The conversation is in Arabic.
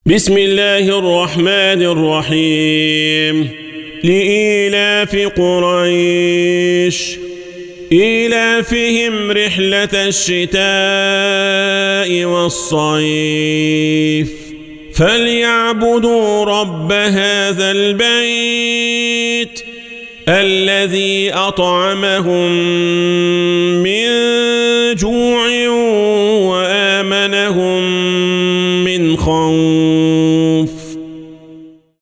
بسم الله الرحمن الرحيم لإيلاف قريش إيلافهم رحلة الشتاء والصيف فليعبدوا رب هذا البيت الذي أطعمهم من